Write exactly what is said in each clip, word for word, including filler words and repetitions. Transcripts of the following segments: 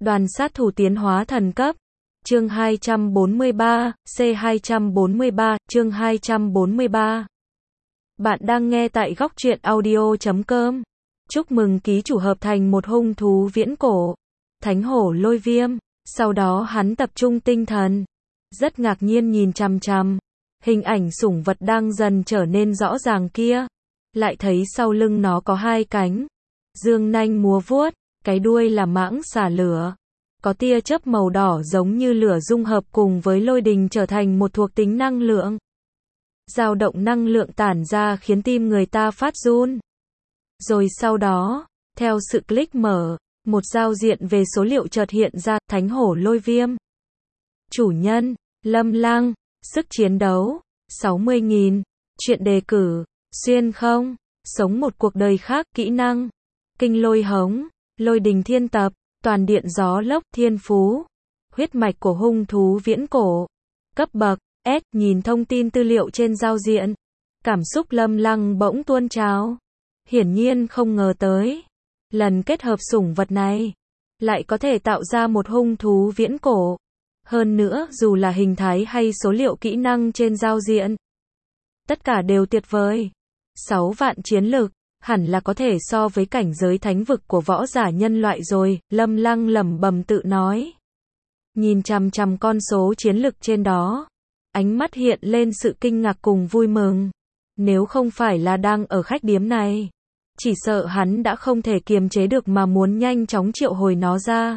Đoàn sát thủ tiến hóa thần cấp. Chương hai trăm bốn mươi ba, C hai trăm bốn mươi ba, chương hai trăm bốn mươi ba. Bạn đang nghe tại góc truyện audio chấm com. Chúc mừng ký chủ hợp thành một hung thú viễn cổ, Thánh hổ lôi viêm. Sau đó hắn tập trung tinh thần, rất ngạc nhiên nhìn chằm chằm hình ảnh sủng vật đang dần trở nên rõ ràng kia, lại thấy sau lưng nó có hai cánh, dương nanh múa vuốt, cái đuôi là mãng xà lửa, có tia chớp màu đỏ giống như lửa dung hợp cùng với lôi đình trở thành một thuộc tính năng lượng. Dao động năng lượng tản ra khiến tim người ta phát run. Rồi sau đó, theo sự click mở, một giao diện về số liệu chợt hiện ra, Thánh hổ lôi viêm. Chủ nhân, Lâm Lăng, sức chiến đấu, sáu mươi nghìn, chuyện đề cử, xuyên không, sống một cuộc đời khác, kỹ năng, kinh lôi hống, lôi đình thiên tập, toàn điện gió lốc, thiên phú, huyết mạch của hung thú viễn cổ, cấp bậc, S, nhìn thông tin tư liệu trên giao diện, cảm xúc Lâm Lăng bỗng tuôn trào. Hiển nhiên không ngờ tới, lần kết hợp sủng vật này, lại có thể tạo ra một hung thú viễn cổ. Hơn nữa, dù là hình thái hay số liệu kỹ năng trên giao diện, tất cả đều tuyệt vời. sáu vạn chiến lực, hẳn là có thể so với cảnh giới thánh vực của võ giả nhân loại rồi, Lâm Lăng lẩm bẩm tự nói. Nhìn chằm chằm con số chiến lực trên đó, ánh mắt hiện lên sự kinh ngạc cùng vui mừng. Nếu không phải là đang ở khách điếm này, chỉ sợ hắn đã không thể kiềm chế được mà muốn nhanh chóng triệu hồi nó ra.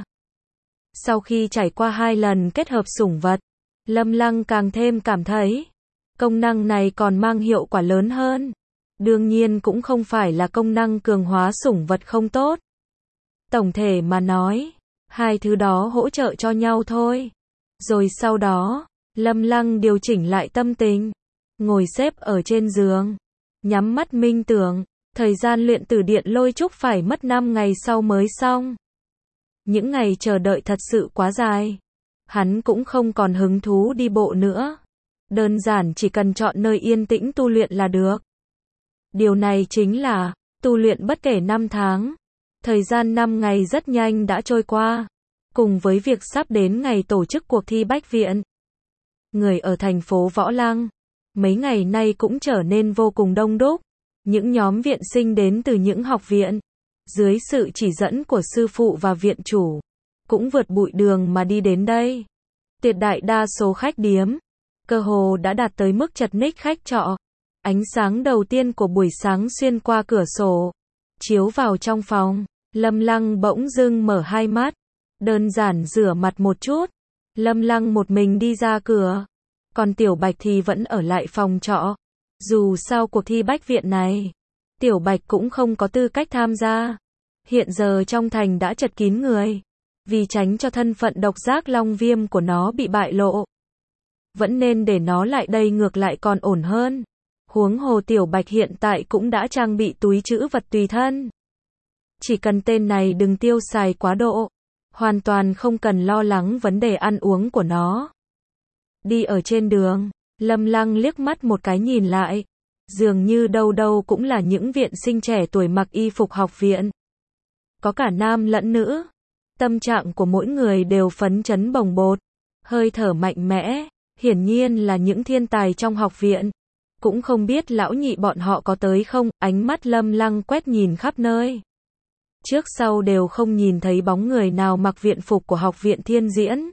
Sau khi trải qua hai lần kết hợp sủng vật, Lâm Lăng càng thêm cảm thấy, công năng này còn mang hiệu quả lớn hơn. Đương nhiên cũng không phải là công năng cường hóa sủng vật không tốt. Tổng thể mà nói, hai thứ đó hỗ trợ cho nhau thôi. Rồi sau đó, Lâm Lăng điều chỉnh lại tâm tình, ngồi xếp ở trên giường, nhắm mắt minh tưởng, thời gian luyện tử điện lôi trúc phải mất năm ngày sau mới xong. Những ngày chờ đợi thật sự quá dài. Hắn cũng không còn hứng thú đi bộ nữa. Đơn giản chỉ cần chọn nơi yên tĩnh tu luyện là được. Điều này chính là, tu luyện bất kể năm tháng. Thời gian năm ngày rất nhanh đã trôi qua. Cùng với việc sắp đến ngày tổ chức cuộc thi Bách Viện. Người ở thành phố Võ Lăng, mấy ngày nay cũng trở nên vô cùng đông đúc. Những nhóm viện sinh đến từ những học viện, dưới sự chỉ dẫn của sư phụ và viện chủ, cũng vượt bụi đường mà đi đến đây. Tuyệt đại đa số khách điếm, cơ hồ đã đạt tới mức chật ních khách trọ. Ánh sáng đầu tiên của buổi sáng xuyên qua cửa sổ, chiếu vào trong phòng, Lâm Lăng bỗng dưng mở hai mắt, đơn giản rửa mặt một chút. Lâm Lăng một mình đi ra cửa, còn Tiểu Bạch thì vẫn ở lại phòng trọ. Dù sao cuộc thi Bách Viện này, Tiểu Bạch cũng không có tư cách tham gia. Hiện giờ trong thành đã chật kín người, vì tránh cho thân phận độc giác long viêm của nó bị bại lộ. Vẫn nên để nó lại đây ngược lại còn ổn hơn. Huống hồ Tiểu Bạch hiện tại cũng đã trang bị túi trữ vật tùy thân. Chỉ cần tên này đừng tiêu xài quá độ, hoàn toàn không cần lo lắng vấn đề ăn uống của nó. Đi ở trên đường, Lâm Lăng liếc mắt một cái nhìn lại, dường như đâu đâu cũng là những viện sinh trẻ tuổi mặc y phục học viện. Có cả nam lẫn nữ. Tâm trạng của mỗi người đều phấn chấn bồng bột, hơi thở mạnh mẽ, hiển nhiên là những thiên tài trong học viện. Cũng không biết lão nhị bọn họ có tới không, ánh mắt Lâm Lăng quét nhìn khắp nơi. Trước sau đều không nhìn thấy bóng người nào mặc viện phục của học viện Thiên Diễn.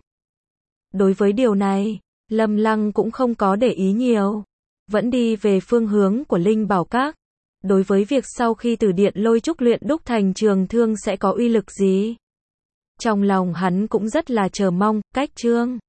Đối với điều này, Lâm Lăng cũng không có để ý nhiều, vẫn đi về phương hướng của Linh Bảo Các. Đối với việc sau khi từ điện lôi trúc luyện đúc thành trường thương sẽ có uy lực gì, trong lòng hắn cũng rất là chờ mong. Cách chương